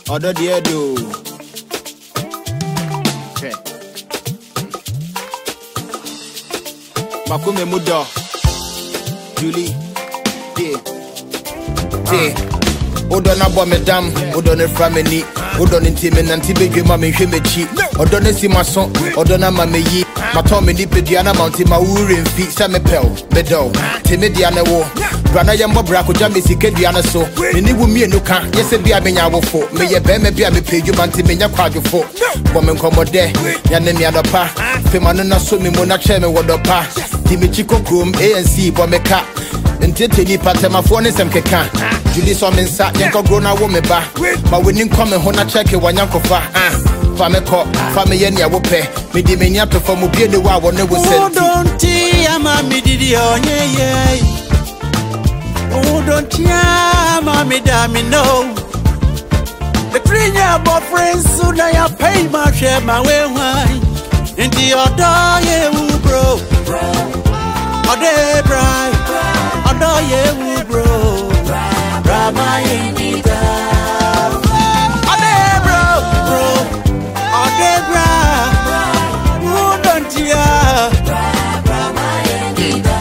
Odo die do. Okay. Makume mudo. Julie. Odo na bo me dam, odo ne fra me ni. Odo ne ntimi nanti bedwe ma me hwe mechi. Odo ne si maso, odo na ma me yi. Ma to me ni pedua na mountain ma wure mfi se me pel, me do. Timi dia ne wo. Brana yambo brako jambe sikedua na so. Ni wu mienu ka, yese bia me nya wofo. Me ye be me bia me pedwa manti me nya kwadwofo. Bo me nkomode, ya ne mia dopa. Fe ma no na so me mo na che me wodopa. Timi chiko krom ANC bo me ka. Ntete ni patemafo ne sem keka. Julie so me nsa yenko grow na wo me ba. Ma we nin come ho na check wanyankofa. Fa me ko, fa me ye nia wo pe. Me di me nya perform obie de wa wo ne wo senti. Don't ama me didi onye ye. Oh don't ama me da me know. The prinya boyfriend so na ya pay my share my way wine. Inti odo ye wu bro. Ode bra. Odo ye wu bro. Rama yenida. Ode bro. Ode bra. Who don't ya? Rama yenida.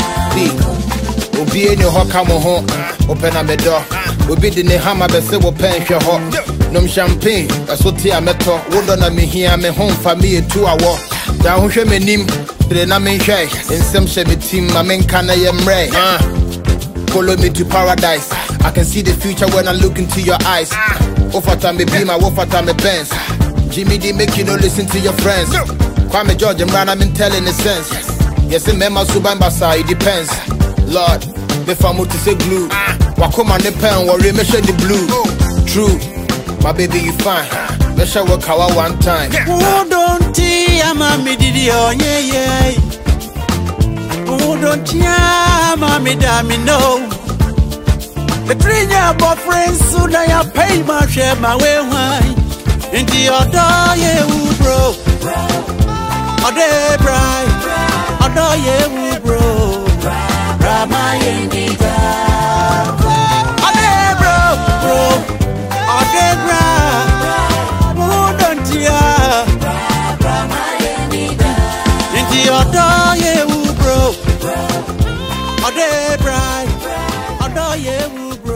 Obi eni ho ka mo ho. Open a me door. Obi di ne hama be se wo pen hwe ho. Nom champagne, asoti ameto. Wodo na me hia me hom fa me etu awo. Da ho hwe menim. Tre na me hwe. Ensem hwe me team ma me nka na ye mre. Follow me to paradise. I can see the future when I look into your eyes. Ofata me be my ofata me Benz. Jimmy D make you no listen to your friends. Kwame George and Rana I'm telling the sense. Yes, it mema suban basa it depends. Lord, me famu to say glue. Wakoma ne pen worry me share the blue. True, my baby you fine. Me share work kawa one time. Oh don't ama me didi onye ye. Oh don't ama me da me know. The prinya boyfriend so na ya pay my share my way wine. Inti odo ye wu bro. Ode bra. Odo ye wu bro. Rama yenida. Ode bro. Ode bra. Who don't ya? Rama yenida. Inti odo ye wu bro. Ode bra. Odo ye wu bro.